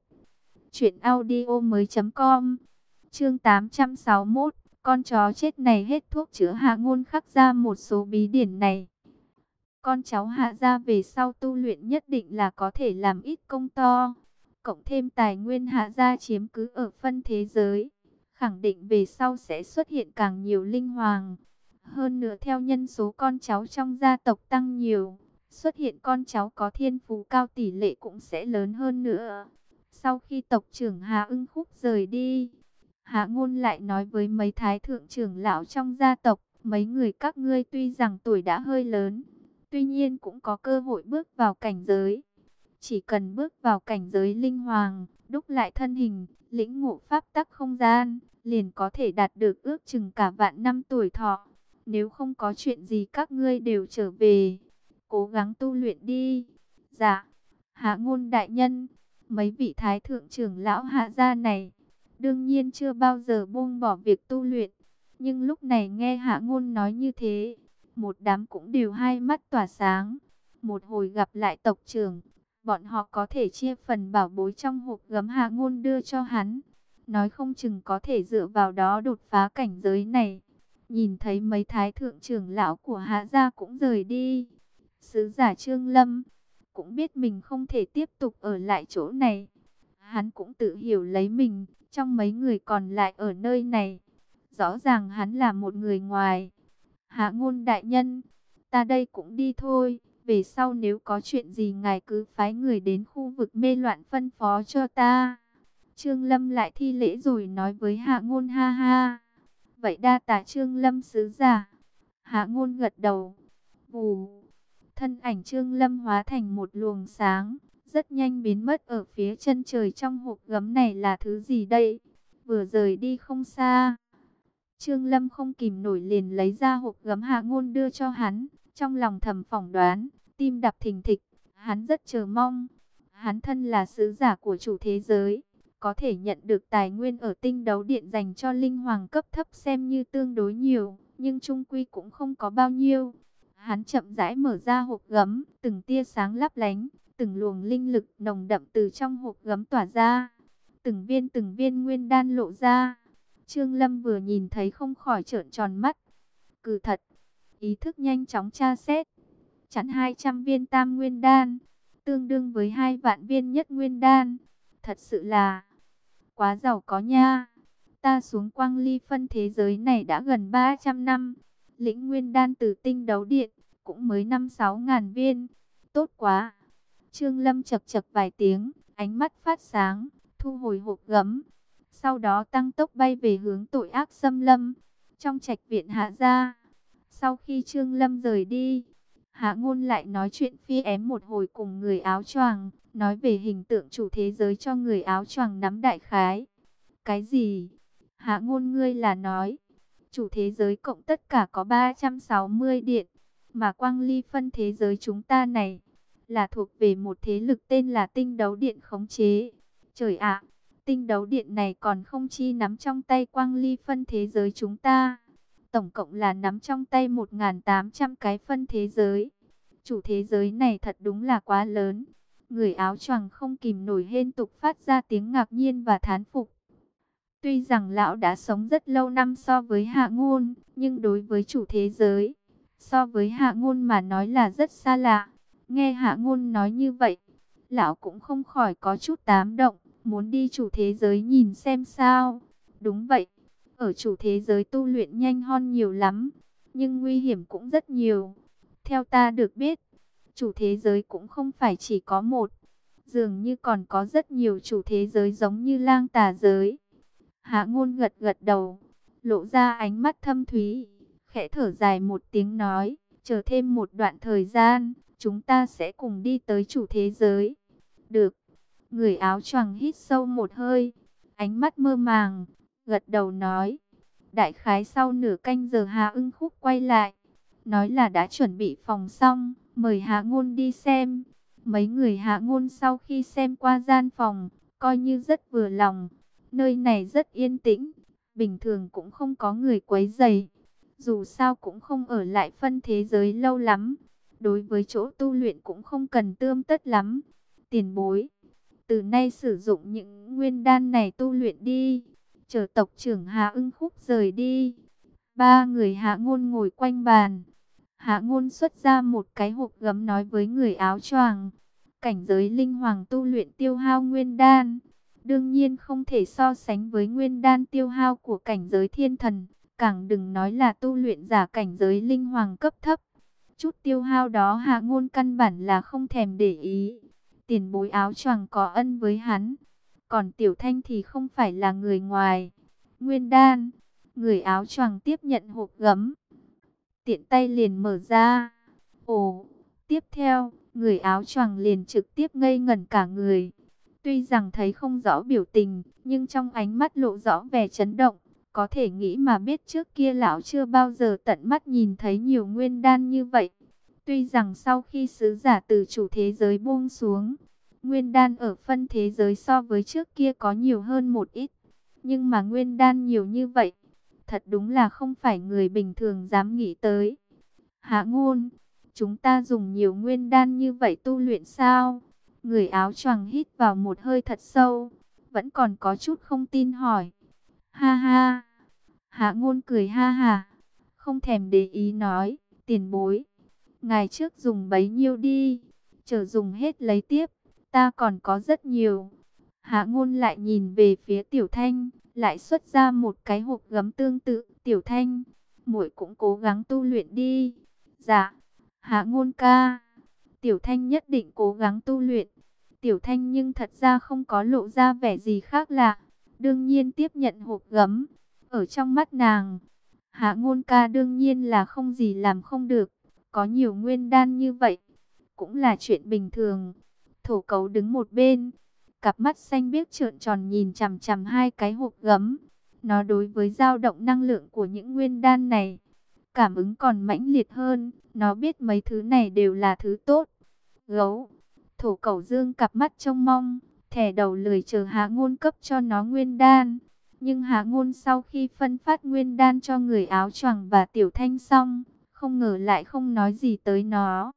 truyệnaudiomoi.com. Chương 861, con chó chết này hết thuốc chữa. Hạ Ngôn khắc ra một số bí điển này. Con cháu Hạ gia về sau tu luyện nhất định là có thể làm ít công to. Cộng thêm tài nguyên Hạ gia chiếm cứ ở phân thế giới, khẳng định về sau sẽ xuất hiện càng nhiều linh hoàng. Hơn nữa theo nhân số con cháu trong gia tộc tăng nhiều, xuất hiện con cháu có thiên phú cao tỷ lệ cũng sẽ lớn hơn nữa. Sau khi tộc trưởng Hạ Ưng Khúc rời đi, Hạ Ngôn lại nói với mấy thái thượng trưởng lão trong gia tộc, mấy người các ngươi tuy rằng tuổi đã hơi lớn, tuy nhiên cũng có cơ hội bước vào cảnh giới. Chỉ cần bước vào cảnh giới linh hoàng, đúc lại thân hình, lĩnh ngộ pháp tắc không gian, liền có thể đạt được ước chừng cả vạn năm tuổi thọ. Nếu không có chuyện gì các ngươi đều trở về, cố gắng tu luyện đi. Dạ, Hạ Ngôn đại nhân. Mấy vị thái thượng trưởng lão Hạ gia này, đương nhiên chưa bao giờ buông bỏ việc tu luyện. Nhưng lúc này nghe Hạ Ngôn nói như thế, một đám cũng đều hai mắt tỏa sáng. Một hồi gặp lại tộc trưởng, bọn họ có thể chia phần bảo bối trong hộp gấm Hạ Ngôn đưa cho hắn. Nói không chừng có thể dựa vào đó đột phá cảnh giới này. Nhìn thấy mấy thái thượng trưởng lão của Hạ gia cũng rời đi, sứ giả Trương Lâm cũng biết mình không thể tiếp tục ở lại chỗ này. Hắn cũng tự hiểu lấy mình, trong mấy người còn lại ở nơi này, rõ ràng hắn là một người ngoài. Hạ Ngôn đại nhân, ta đây cũng đi thôi. Về sau nếu có chuyện gì ngài cứ phái người đến khu vực mê loạn phân phó cho ta. Trương Lâm lại thi lễ rồi nói với Hạ Ngôn. Ha ha, vậy đa tạ Trương Lâm sứ giả. Hạ Ngôn gật đầu. Vù, thân ảnh Trương Lâm hóa thành một luồng sáng, rất nhanh biến mất ở phía chân trời. Trong hộp gấm này là thứ gì đây? Vừa rời đi không xa, Trương Lâm không kìm nổi liền lấy ra hộp gấm Hạ Ngôn đưa cho hắn, trong lòng thầm phỏng đoán, tim đập thình thịch, hắn rất chờ mong. Hắn thân là sứ giả của chủ thế giới, có thể nhận được tài nguyên ở tinh đấu điện dành cho linh hoàng cấp thấp xem như tương đối nhiều, nhưng chung quy cũng không có bao nhiêu. Hắn chậm rãi mở ra hộp gấm, từng tia sáng lấp lánh, từng luồng linh lực nồng đậm từ trong hộp gấm tỏa ra, từng viên nguyên đan lộ ra. Trương Lâm vừa nhìn thấy không khỏi trợn tròn mắt. Cừ thật, ý thức nhanh chóng tra xét. Chẵn 200 viên tam nguyên đan, tương đương với 2 vạn viên nhất nguyên đan. Thật sự là quá giàu có nha. Ta xuống quang ly phân thế giới này đã gần 300 năm. Lĩnh nguyên đan từ tinh đấu điện, cũng mới 5-6 ngàn viên. Tốt quá. Trương Lâm chậc chậc vài tiếng, ánh mắt phát sáng, thu hồi hộp gấm. Sau đó tăng tốc bay về hướng tội ác xâm lâm, trong trạch viện Hạ gia. Sau khi Trương Lâm rời đi, Hạ Ngôn lại nói chuyện phi ém một hồi cùng người áo choàng, nói về hình tượng chủ thế giới cho người áo choàng nắm đại khái. Cái gì? Hạ Ngôn, ngươi là nói chủ thế giới cộng tất cả có 360 điện, mà quang ly phân thế giới chúng ta này là thuộc về một thế lực tên là tinh đấu điện khống chế. Trời ạ! Tinh đấu điện này còn không chi nắm trong tay quang ly phân thế giới chúng ta. Tổng cộng là nắm trong tay 1.800 cái phân thế giới. Chủ thế giới này thật đúng là quá lớn. Người áo choàng không kìm nổi hên tục phát ra tiếng ngạc nhiên và thán phục. Tuy rằng lão đã sống rất lâu năm so với Hạ Ngôn, nhưng đối với chủ thế giới, so với Hạ Ngôn mà nói là rất xa lạ. Nghe Hạ Ngôn nói như vậy, lão cũng không khỏi có chút tám động, muốn đi chủ thế giới nhìn xem sao. Đúng vậy, ở chủ thế giới tu luyện nhanh hơn nhiều lắm, nhưng nguy hiểm cũng rất nhiều. Theo ta được biết, chủ thế giới cũng không phải chỉ có một, dường như còn có rất nhiều chủ thế giới giống như Lang Tà giới. Hạ Ngôn gật gật đầu, lộ ra ánh mắt thâm thúy, khẽ thở dài một tiếng nói, chờ thêm một đoạn thời gian, chúng ta sẽ cùng đi tới chủ thế giới. Được. Người áo choàng hít sâu một hơi, ánh mắt mơ màng, gật đầu nói. Đại khái sau nửa canh giờ Hạ Ưng Khúc quay lại, nói là đã chuẩn bị phòng xong, mời Hạ Ngôn đi xem. Mấy người Hạ Ngôn sau khi xem qua gian phòng, coi như rất vừa lòng. Nơi này rất yên tĩnh, bình thường cũng không có người quấy rầy. Dù sao cũng không ở lại phân thế giới lâu lắm. Đối với chỗ tu luyện cũng không cần tươm tất lắm. Tiền bối, từ nay sử dụng những nguyên đan này tu luyện đi. Chờ tộc trưởng Hạ Ưng Khúc rời đi, ba người Hạ Ngôn ngồi quanh bàn. Hạ Ngôn xuất ra một cái hộp gấm nói với người áo choàng. Cảnh giới linh hoàng tu luyện tiêu hao nguyên đan, đương nhiên không thể so sánh với nguyên đan tiêu hao của cảnh giới thiên thần. Càng đừng nói là tu luyện giả cảnh giới linh hoàng cấp thấp. Chút tiêu hao đó Hạ Ngôn căn bản là không thèm để ý. Tiền bối áo choàng có ân với hắn, còn Tiểu Thanh thì không phải là người ngoài. Nguyên đan, người áo choàng tiếp nhận hộp gấm, tiện tay liền mở ra. Ồ, tiếp theo, người áo choàng liền trực tiếp ngây ngẩn cả người. Tuy rằng thấy không rõ biểu tình, nhưng trong ánh mắt lộ rõ vẻ chấn động. Có thể nghĩ mà biết trước kia lão chưa bao giờ tận mắt nhìn thấy nhiều nguyên đan như vậy. Tuy rằng sau khi sứ giả từ chủ thế giới buông xuống, nguyên đan ở phân thế giới so với trước kia có nhiều hơn một ít. Nhưng mà nguyên đan nhiều như vậy, thật đúng là không phải người bình thường dám nghĩ tới. Hạ Ngôn, chúng ta dùng nhiều nguyên đan như vậy tu luyện sao? Người áo choàng hít vào một hơi thật sâu, vẫn còn có chút không tin hỏi. Ha ha. Hạ Ngôn cười ha ha, không thèm để ý nói, tiền bối, ngày trước dùng bấy nhiêu đi, chờ dùng hết lấy tiếp, ta còn có rất nhiều. Hạ Ngôn lại nhìn về phía Tiểu Thanh, lại xuất ra một cái hộp gấm tương tự. Tiểu Thanh, muội cũng cố gắng tu luyện đi. Dạ, Hạ Ngôn ca. Tiểu Thanh nhất định cố gắng tu luyện. Tiểu Thanh nhưng thật ra không có lộ ra vẻ gì khác lạ, đương nhiên tiếp nhận hộp gấm. Ở trong mắt nàng, Hạ Ngôn ca đương nhiên là không gì làm không được, có nhiều nguyên đan như vậy, cũng là chuyện bình thường. Thổ Cấu đứng một bên, cặp mắt xanh biếc trợn tròn nhìn chằm chằm hai cái hộp gấm. Nó đối với dao động năng lượng của những nguyên đan này, cảm ứng còn mãnh liệt hơn. Nó biết mấy thứ này đều là thứ tốt. Gấu. Thổ Cẩu dương cặp mắt trông mong, thẻ đầu lười chờ Hạ Ngôn cấp cho nó nguyên đan. Nhưng Hạ Ngôn sau khi phân phát nguyên đan cho người áo choàng và Tiểu Thanh xong, không ngờ lại không nói gì tới nó.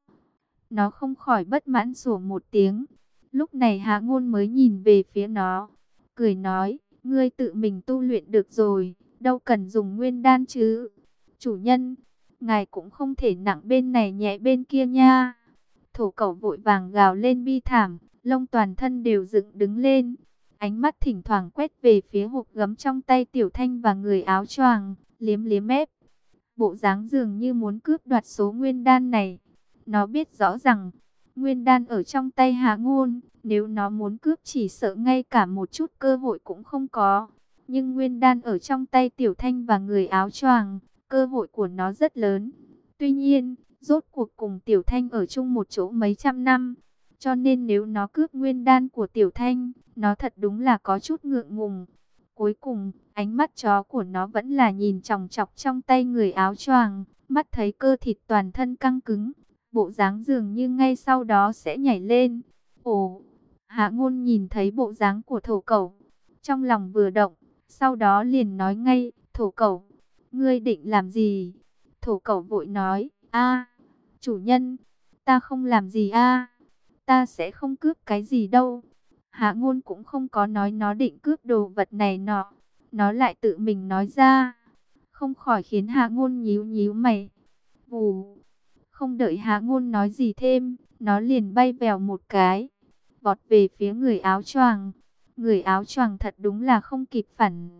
Nó không khỏi bất mãn sủa một tiếng. Lúc này Hạ Ngôn mới nhìn về phía nó, cười nói, ngươi tự mình tu luyện được rồi, đâu cần dùng nguyên đan chứ. Chủ nhân, ngài cũng không thể nặng bên này nhẹ bên kia nha. Thổ Cẩu vội vàng gào lên bi thảm, lông toàn thân đều dựng đứng lên. Ánh mắt thỉnh thoảng quét về phía hộp gấm trong tay Tiểu Thanh và người áo choàng, liếm liếm mép. Bộ dáng dường như muốn cướp đoạt số nguyên đan này. Nó biết rõ rằng, nguyên đan ở trong tay Hạ Ngôn, nếu nó muốn cướp chỉ sợ ngay cả một chút cơ hội cũng không có. Nhưng nguyên đan ở trong tay Tiểu Thanh và người áo choàng, cơ hội của nó rất lớn. Tuy nhiên, rốt cuộc cùng Tiểu Thanh ở chung một chỗ mấy trăm năm, cho nên nếu nó cướp nguyên đan của Tiểu Thanh, nó thật đúng là có chút ngượng ngùng. Cuối cùng, ánh mắt chó của nó vẫn là nhìn chòng chọc trong tay người áo choàng, mắt thấy cơ thịt toàn thân căng cứng, bộ dáng dường như ngay sau đó sẽ nhảy lên. Ồ, Hạ Ngôn nhìn thấy bộ dáng của Thổ Cẩu, trong lòng vừa động, sau đó liền nói ngay, Thổ Cẩu, ngươi định làm gì? Thổ Cẩu vội nói, a, chủ nhân, ta không làm gì a, ta sẽ không cướp cái gì đâu. Hạ Ngôn cũng không có nói nó định cướp đồ vật này nọ, nó lại tự mình nói ra, không khỏi khiến Hạ Ngôn nhíu nhíu mày. Vù, không đợi Hạ Ngôn nói gì thêm, nó liền bay vèo một cái, vọt về phía người áo choàng. Người áo choàng thật đúng là không kịp phản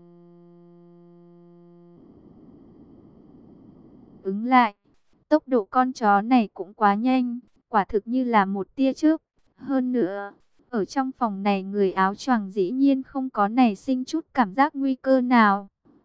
ứng lại. Tốc độ con chó này cũng quá nhanh, quả thực như là một tia chớp. Hơn nữa, ở trong phòng này người áo choàng dĩ nhiên không có nảy sinh chút cảm giác nguy cơ nào,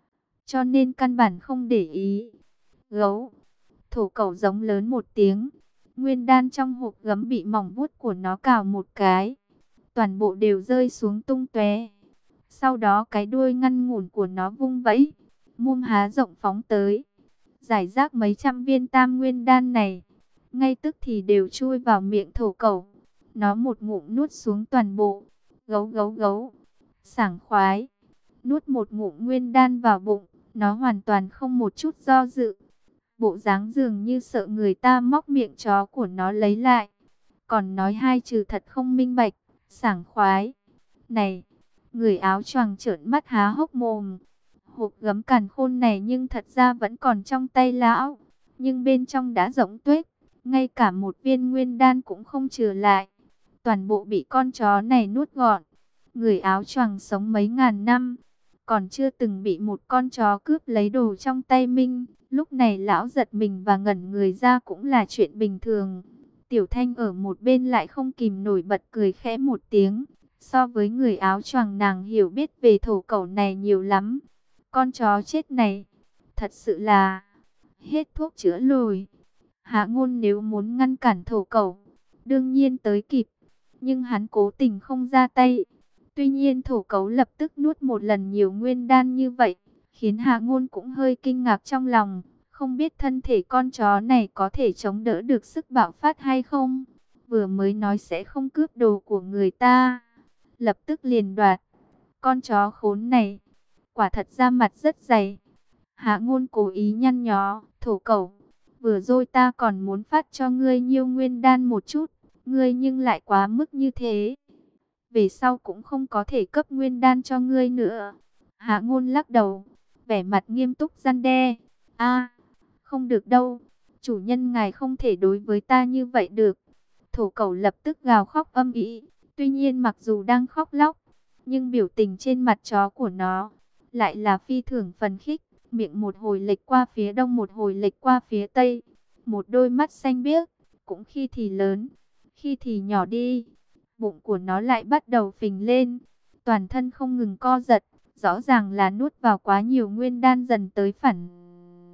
cho nên căn bản không để ý. Gấu. Thổ Cẩu giống lớn một tiếng. Nguyên đan trong hộp gấm bị mỏng vuốt của nó cào một cái, toàn bộ đều rơi xuống tung tóe. Sau đó cái đuôi ngăn ngủn của nó vung vẫy, mồm há rộng phóng tới. Giải rác mấy trăm viên tam nguyên đan này, ngay tức thì đều chui vào miệng Thổ Cẩu. Nó một ngụm nuốt xuống toàn bộ. Gấu gấu gấu. Sảng khoái. Nuốt một ngụm nguyên đan vào bụng, nó hoàn toàn không một chút do dự. Bộ dáng dường như sợ người ta móc miệng chó của nó lấy lại. Còn nói hai chữ thật không minh bạch. Sảng khoái. Này, người áo choàng trợn mắt há hốc mồm. Hộp gấm càn khôn này nhưng thật ra vẫn còn trong tay lão, nhưng bên trong đã rỗng tuếch, ngay cả một viên nguyên đan cũng không trừ lại. Toàn bộ bị con chó này nuốt gọn. Người áo choàng sống mấy ngàn năm, còn chưa từng bị một con chó cướp lấy đồ trong tay mình. Lúc này lão giật mình và ngẩn người ra cũng là chuyện bình thường. Tiểu Thanh ở một bên lại không kìm nổi bật cười khẽ một tiếng. So với người áo choàng, nàng hiểu biết về Thổ Cẩu này nhiều lắm. Con chó chết này, thật sự là hết thuốc chữa lùi. Hạ Ngôn nếu muốn ngăn cản Thổ Cẩu, đương nhiên tới kịp, nhưng hắn cố tình không ra tay. Tuy nhiên Thổ Cẩu lập tức nuốt một lần nhiều nguyên đan như vậy, khiến Hạ Ngôn cũng hơi kinh ngạc trong lòng. Không biết thân thể con chó này có thể chống đỡ được sức bạo phát hay không. Vừa mới nói sẽ không cướp đồ của người ta, lập tức liền đoạt. Con chó khốn này, quả thật ra mặt rất dày. Hạ Ngôn cố ý nhăn nhó, Thổ Cẩu, vừa rồi ta còn muốn phát cho ngươi nhiêu nguyên đan một chút, ngươi nhưng lại quá mức như thế. Về sau cũng không có thể cấp nguyên đan cho ngươi nữa. Hạ Ngôn lắc đầu, vẻ mặt nghiêm túc răn đe. A, không được đâu, chủ nhân ngài không thể đối với ta như vậy được. Thổ Cẩu lập tức gào khóc âm ỉ. Tuy nhiên mặc dù đang khóc lóc, nhưng biểu tình trên mặt chó của nó lại là phi thường phấn khích, miệng một hồi lệch qua phía đông một hồi lệch qua phía tây, một đôi mắt xanh biếc, cũng khi thì lớn, khi thì nhỏ đi. Bụng của nó lại bắt đầu phình lên, toàn thân không ngừng co giật, rõ ràng là nuốt vào quá nhiều nguyên đan dần tới phản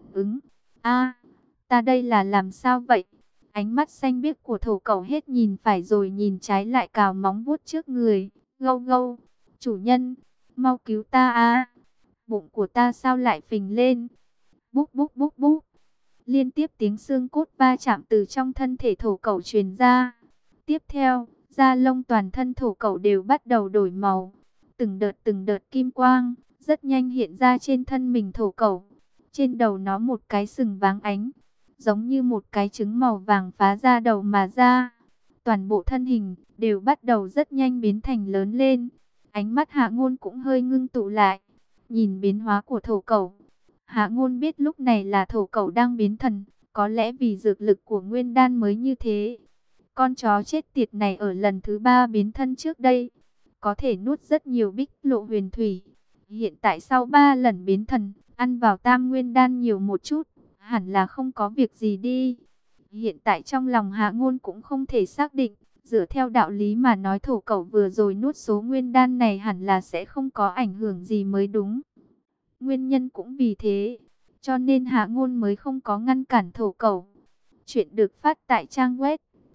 ứng. A, ta đây là làm sao vậy? Ánh mắt xanh biếc của thổ cẩu hết nhìn phải rồi nhìn trái lại cào móng vuốt trước người. Gâu gâu, chủ nhân, mau cứu ta a! Bụng của ta sao lại phình lên? Búp búp búp búp. Liên tiếp tiếng xương cốt va chạm từ trong thân thể thổ cẩu truyền ra. Tiếp theo, da lông toàn thân thổ cẩu đều bắt đầu đổi màu. Từng đợt kim quang, rất nhanh hiện ra trên thân mình thổ cẩu. Trên đầu nó một cái sừng váng ánh, giống như một cái trứng màu vàng phá ra đầu mà ra. Toàn bộ thân hình đều bắt đầu rất nhanh biến thành lớn lên. Ánh mắt Hạ Ngôn cũng hơi ngưng tụ lại, nhìn biến hóa của thổ cẩu. Hạ Ngôn biết lúc này là thổ cẩu đang biến thần, có lẽ vì dược lực của nguyên đan mới như thế. Con chó chết tiệt này ở lần thứ 3 biến thân trước đây, có thể nuốt rất nhiều bích lộ huyền thủy. Hiện tại sau 3 lần biến thần, ăn vào tam nguyên đan nhiều một chút, hẳn là không có việc gì đi. Hiện tại trong lòng Hạ Ngôn cũng không thể xác định, dựa theo đạo lý mà nói thổ cẩu vừa rồi nuốt số nguyên đan này hẳn là sẽ không có ảnh hưởng gì mới đúng. Nguyên nhân cũng vì thế, cho nên Hạ Ngôn mới không có ngăn cản thổ cẩu. Chuyện được phát tại trang web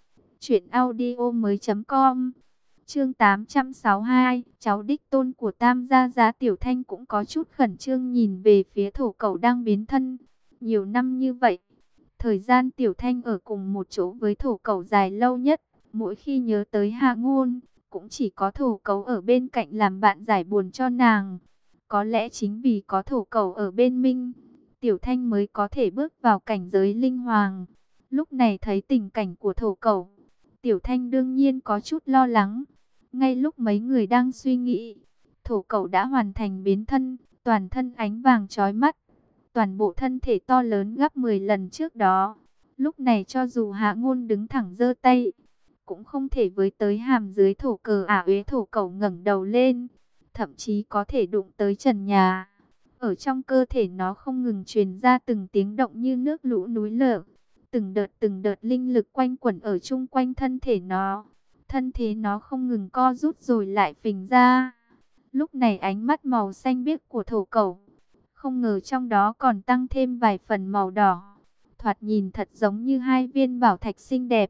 truyệnaudiomoi.com. Chương 862, cháu đích tôn của Tam gia Giá Tiểu Thanh cũng có chút khẩn trương nhìn về phía thổ cẩu đang biến thân. Nhiều năm như vậy, thời gian Tiểu Thanh ở cùng một chỗ với thổ cẩu dài lâu nhất, mỗi khi nhớ tới Hạ Ngôn, cũng chỉ có thổ cẩu ở bên cạnh làm bạn giải buồn cho nàng. Có lẽ chính vì có thổ cẩu ở bên Minh, Tiểu Thanh mới có thể bước vào cảnh giới linh hoàng. Lúc này thấy tình cảnh của thổ cẩu, Tiểu Thanh đương nhiên có chút lo lắng. Ngay lúc mấy người đang suy nghĩ, thổ cẩu đã hoàn thành biến thân, toàn thân ánh vàng chói mắt. Toàn bộ thân thể to lớn gấp 10 lần trước đó. Lúc này cho dù Hạ Ngôn đứng thẳng giơ tay, cũng không thể với tới hàm dưới thổ cờ uế thổ cẩu ngẩng đầu lên. Thậm chí có thể đụng tới trần nhà. Ở trong cơ thể nó không ngừng truyền ra từng tiếng động như nước lũ núi lở. Từng đợt linh lực quanh quẩn ở chung quanh thân thể nó. Thân thể nó không ngừng co rút rồi lại phình ra. Lúc này ánh mắt màu xanh biếc của thổ cẩu, không ngờ trong đó còn tăng thêm vài phần màu đỏ. Thoạt nhìn thật giống như hai viên bảo thạch xinh đẹp.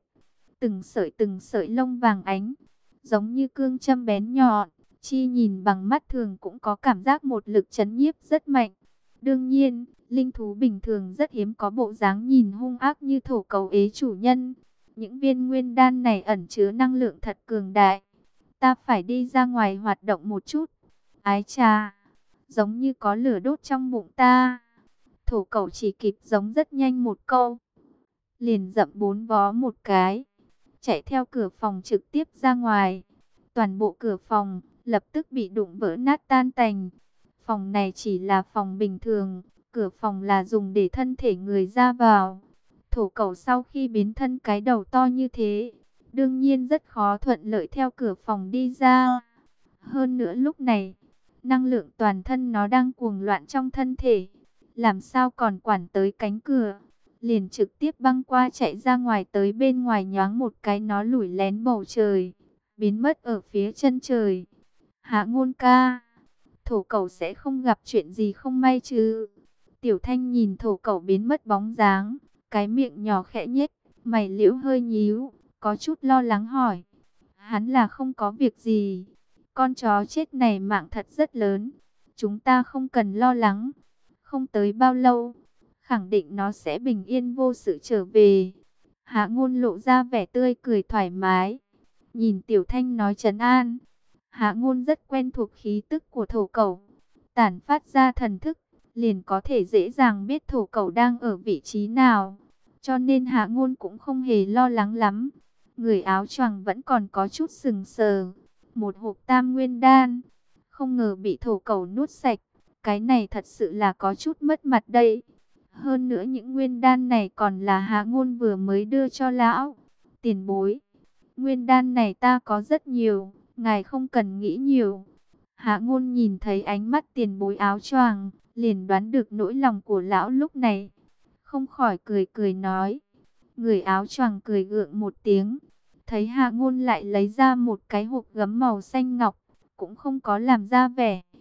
Từng sợi lông vàng ánh, giống như cương châm bén nhọn. Chi nhìn bằng mắt thường cũng có cảm giác một lực chấn nhiếp rất mạnh. Đương nhiên, linh thú bình thường rất hiếm có bộ dáng nhìn hung ác như thổ cẩu ế chủ nhân. Những viên nguyên đan này ẩn chứa năng lượng thật cường đại. Ta phải đi ra ngoài hoạt động một chút. Ái chà, giống như có lửa đốt trong bụng ta. Thổ cẩu chỉ kịp giống rất nhanh một câu, liền dậm 4 vó một cái, chạy theo cửa phòng trực tiếp ra ngoài. Toàn bộ cửa phòng lập tức bị đụng vỡ nát tan tành. Phòng này chỉ là phòng bình thường, cửa phòng là dùng để thân thể người ra vào. Thổ cẩu sau khi biến thân cái đầu to như thế, đương nhiên rất khó thuận lợi theo cửa phòng đi ra. Hơn nữa lúc này, năng lượng toàn thân nó đang cuồng loạn trong thân thể, làm sao còn quản tới cánh cửa. Liền trực tiếp băng qua chạy ra ngoài, tới bên ngoài nhoáng một cái nó lủi lén bầu trời, biến mất ở phía chân trời. Hạ Ngôn ca, thổ cẩu sẽ không gặp chuyện gì không may chứ? Tiểu Thanh nhìn thổ cẩu biến mất bóng dáng, cái miệng nhỏ khẽ nhếch, mày liễu hơi nhíu, có chút lo lắng hỏi. Hắn là không có việc gì. Con chó chết này mạng thật rất lớn, chúng ta không cần lo lắng. Không tới bao lâu, khẳng định nó sẽ bình yên vô sự trở về. Hạ Ngôn lộ ra vẻ tươi cười thoải mái, nhìn Tiểu Thanh nói trấn an. Hạ Ngôn rất quen thuộc khí tức của thổ cẩu, tản phát ra thần thức, liền có thể dễ dàng biết thổ cẩu đang ở vị trí nào. Cho nên Hạ Ngôn cũng không hề lo lắng lắm. Người áo choàng vẫn còn có chút sừng sờ. Một hộp tam nguyên đan, không ngờ bị thổ cẩu nuốt sạch. Cái này thật sự là có chút mất mặt đây. Hơn nữa những nguyên đan này còn là Hạ Ngôn vừa mới đưa cho lão. Tiền bối, nguyên đan này ta có rất nhiều, ngài không cần nghĩ nhiều. Hạ Ngôn nhìn thấy ánh mắt tiền bối áo choàng, liền đoán được nỗi lòng của lão lúc này. Không khỏi cười cười nói. Người áo choàng cười gượng một tiếng. Thấy Hạ Ngôn lại lấy ra một cái hộp gấm màu xanh ngọc, cũng không có làm ra vẻ